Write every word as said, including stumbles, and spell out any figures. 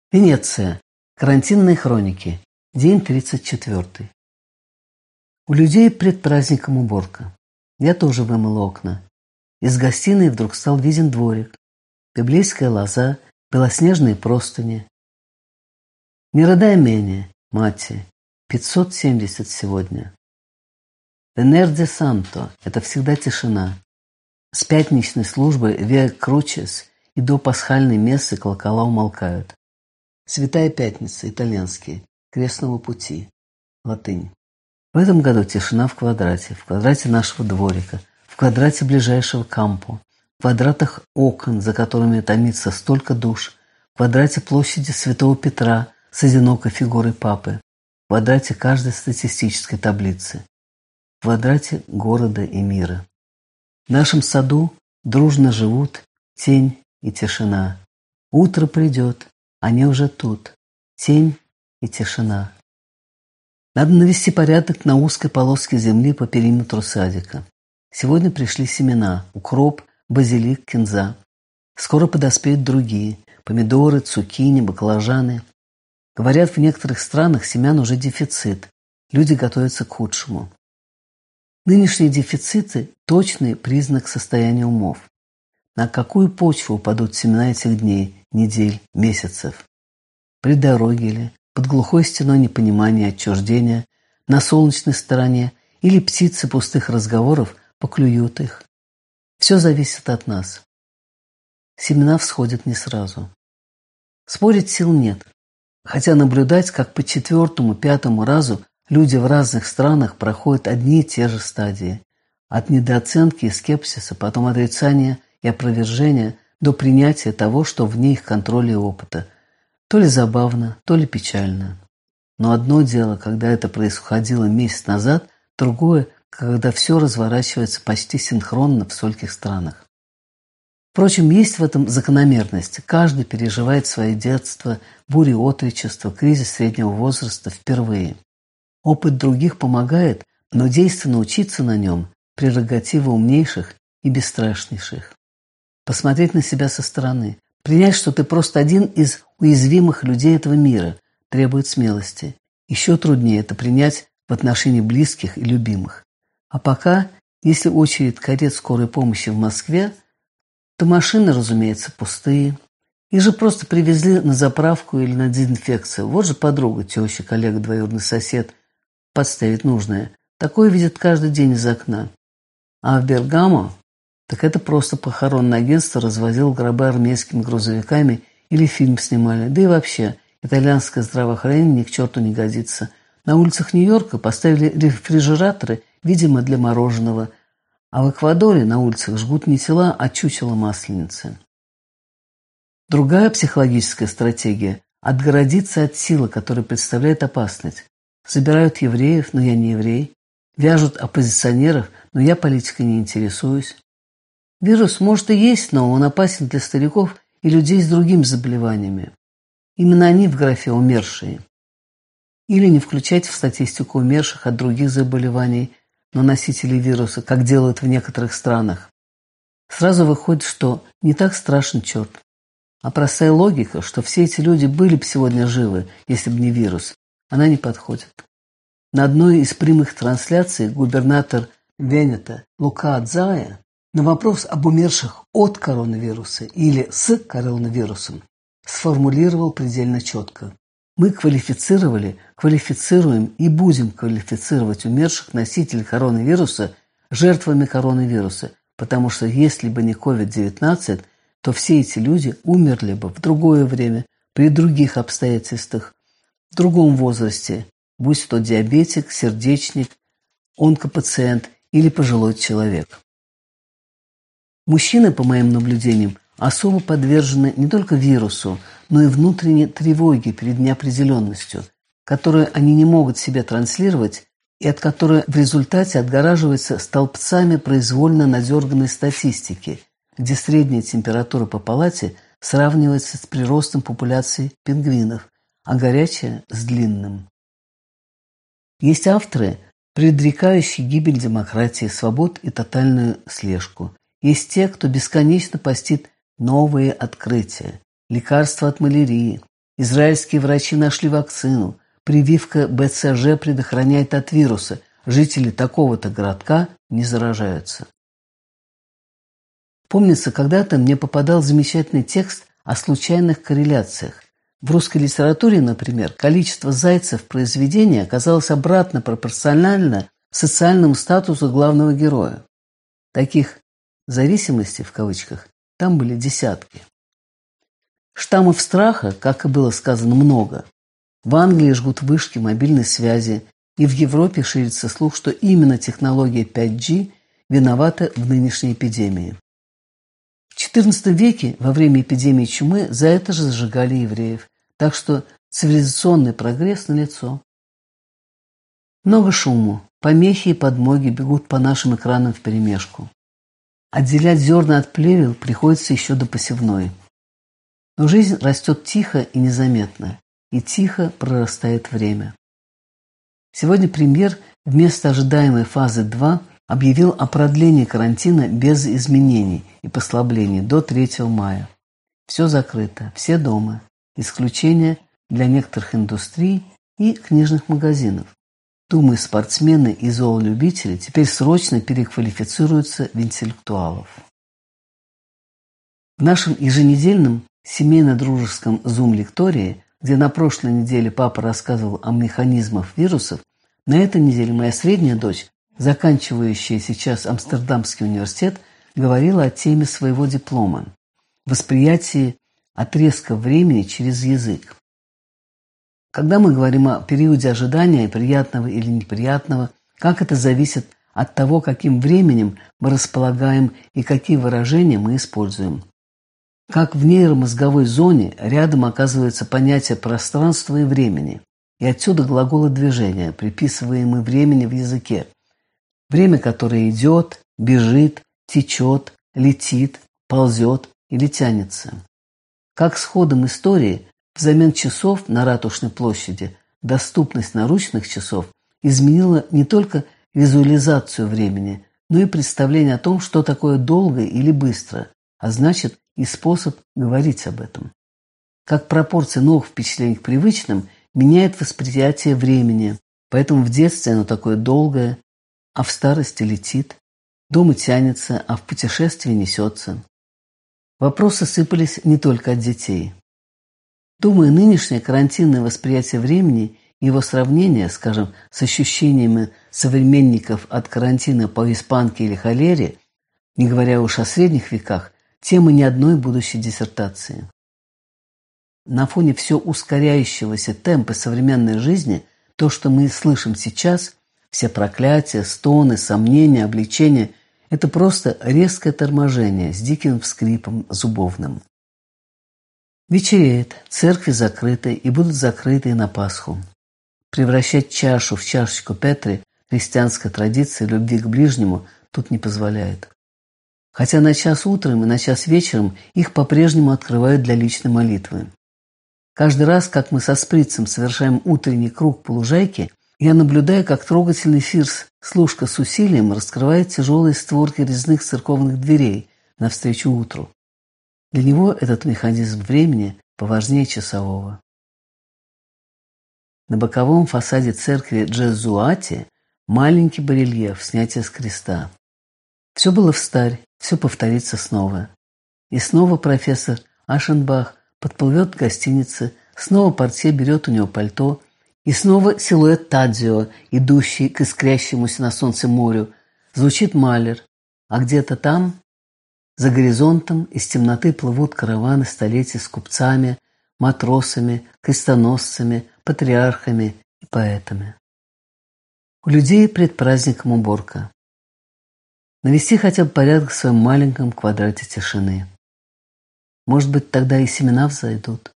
Венеция. Карантинные хроники. День тридцать четвёртый. У людей пред праздником уборка. Я тоже вымыла окна. Из гостиной вдруг стал виден дворик. Библейская лоза, белоснежные простыни. Не рыдай менее, мати. пятьсот семьдесят сегодня. Венерди Санто – это всегда тишина. С пятничной службы Виа Кручес и до пасхальной мессы колокола умолкают. Святая Пятница, итальянский, крестного пути, латынь. В этом году тишина в квадрате, в квадрате нашего дворика, в квадрате ближайшего кампу, в квадратах окон, за которыми томится столько душ, в квадрате площади Святого Петра с одинокой фигурой папы, в квадрате каждой статистической таблицы, в квадрате города и мира. В нашем саду дружно живут тень и тишина. Утро придет, они уже тут. Тень и тишина. Надо навести порядок на узкой полоске земли по периметру садика. Сегодня пришли семена: укроп, базилик, кинза. Скоро подоспеют другие: помидоры, цукини, баклажаны. Говорят, в некоторых странах семян уже дефицит. Люди готовятся к худшему. Нынешние дефициты – точный признак состояния умов. На какую почву упадут семена этих дней, недель, месяцев? При дороге ли, под глухой стеной непонимания, отчуждения, на солнечной стороне, или птицы пустых разговоров поклюют их? Все зависит от нас. Семена всходят не сразу. Спорить сил нет. Хотя наблюдать, как по четвертому, пятому разу люди в разных странах проходят одни и те же стадии. От недооценки и скепсиса, потом отрицания и опровержения до принятия того, что вне их контроля и опыта. То ли забавно, то ли печально. Но одно дело, когда это происходило месяц назад, другое, когда все разворачивается почти синхронно в стольких странах. Впрочем, есть в этом закономерность. Каждый переживает свое детство, бури отречества, кризис среднего возраста впервые. Опыт других помогает, но действенно учиться на нем – прерогатива умнейших и бесстрашнейших. Посмотреть на себя со стороны, принять, что ты просто один из уязвимых людей этого мира, требует смелости. Еще труднее это принять в отношении близких и любимых. А пока, если очередь карет скорой помощи в Москве, то машины, разумеется, пустые. Их же просто привезли на заправку или на дезинфекцию. Вот же подруга, теща, коллега, двоюродный сосед подставить нужное. Такое видит каждый день из окна. А в Бергамо, так это просто похоронное агентство развозило гробы армейскими грузовиками или фильм снимали. Да и вообще, итальянское здравоохранение ни к черту не годится. На улицах Нью-Йорка поставили рефрижераторы, видимо, для мороженого. А в Эквадоре на улицах жгут не тела, а чучело масленицы. Другая психологическая стратегия – отгородиться от силы, которая представляет опасность. Забирают евреев, но я не еврей. Вяжут оппозиционеров, но я политикой не интересуюсь. Вирус, может, и есть, но он опасен для стариков и людей с другими заболеваниями. Именно они в графе «умершие». Или не включать в статистику умерших от других заболеваний, но носителей вируса, как делают в некоторых странах. Сразу выходит, что не так страшен черт. А простая логика, что все эти люди были бы сегодня живы, если бы не вирус, она не подходит. На одной из прямых трансляций губернатор Венето Лука Адзая на вопрос об умерших от коронавируса или с коронавирусом сформулировал предельно четко: мы квалифицировали, квалифицируем и будем квалифицировать умерших носителей коронавируса жертвами коронавируса, потому что если бы не ковид девятнадцать, то все эти люди умерли бы в другое время, при других обстоятельствах, в другом возрасте, будь то диабетик, сердечник, онкопациент или пожилой человек. Мужчины, по моим наблюдениям, особо подвержены не только вирусу, но и внутренней тревоге перед неопределенностью, которую они не могут себе транслировать и от которой в результате отгораживаются столбцами произвольно надерганной статистики, где средняя температура по палате сравнивается с приростом популяции пингвинов, а горячая – с длинным. Есть авторы, предрекающие гибель демократии, свобод и тотальную слежку. Есть те, кто бесконечно постит новые открытия, лекарства от малярии, Израильские врачи нашли вакцину. Прививка бэ цэ жэ предохраняет от вируса. Жители такого-то городка не заражаются. Помнится, когда-то мне попадал замечательный текст о случайных корреляциях. В русской литературе, например, количество зайцев в произведении оказалось обратно пропорционально социальному статусу главного героя. Таких «зависимостей» в кавычках там были десятки. Штаммов страха, как и было сказано, много. В Англии жгут вышки мобильной связи, и в Европе ширится слух, что именно технология пять джи виновата в нынешней эпидемии. В четырнадцатом веке, во время эпидемии чумы, за это же сжигали евреев, так что цивилизационный прогресс налицо. Много шуму, помехи и подмоги бегут по нашим экранам вперемешку. Отделять зерна от плевел приходится еще до посевной. Но жизнь растет тихо и незаметно, и тихо прорастает время. Сегодня премьер вместо ожидаемой фазы два объявил о продлении карантина без изменений и послаблений до третьего мая. Все закрыто, все дома. Исключение для некоторых индустрий и книжных магазинов. Думаю, спортсмены и зоолюбители теперь срочно переквалифицируются в интеллектуалов. В нашем еженедельном семейно-дружеском зум-лектории, где на прошлой неделе папа рассказывал о механизмах вирусов, на этой неделе моя средняя дочь, заканчивающая сейчас Амстердамский университет, говорила о теме своего диплома – восприятии отрезка времени через язык. Когда мы говорим о периоде ожидания, приятного или неприятного, как это зависит от того, каким временем мы располагаем и какие выражения мы используем. Как в нейромозговой зоне рядом оказывается понятие пространства и времени, и отсюда глаголы движения, приписываемые времени в языке. Время, которое идет, бежит, течет, летит, ползет или тянется. Как с ходом истории, взамен часов на Ратушной площади доступность наручных часов изменила не только визуализацию времени, но и представление о том, что такое долго или быстро, а значит и способ говорить об этом. Как пропорция новых впечатлений к привычным меняет восприятие времени, поэтому в детстве оно такое долгое, а в старости летит, дома тянется, а в путешествии несется. Вопросы сыпались не только от детей. Думаю, нынешнее карантинное восприятие времени и его сравнение, скажем, с ощущениями современников от карантина по испанке или холере, не говоря уж о средних веках, тема ни одной будущей диссертации. На фоне все ускоряющегося темпа современной жизни, то, что мы слышим сейчас, все проклятия, стоны, сомнения, обличения – это просто резкое торможение с диким вскрипом зубовным. Вечереет, церкви закрыты и будут закрыты и на Пасху. Превращать чашу в чашечку Петри христианская традиция любви к ближнему тут не позволяет. Хотя на час утром и на час вечером их по-прежнему открывают для личной молитвы. Каждый раз, как мы со Сприцем совершаем утренний круг по лужайке, я наблюдаю, как трогательный Фирс служка с усилием раскрывает тяжелые створки резных церковных дверей навстречу утру. Для него этот механизм времени поважнее часового. На боковом фасаде церкви Джезуати маленький барельеф снятия с креста. Все было встарь, все повторится снова. И снова профессор Ашенбах подплывет к гостинице, снова портье берет у него пальто, и снова силуэт Тадзио, идущий к искрящемуся на солнце морю, звучит Малер, а где-то там, за горизонтом, из темноты плывут караваны столетий с купцами, матросами, крестоносцами, патриархами и поэтами. У людей пред праздником уборка. Навести хотя бы порядок в своем маленьком квадрате тишины. Может быть, тогда и семена взойдут.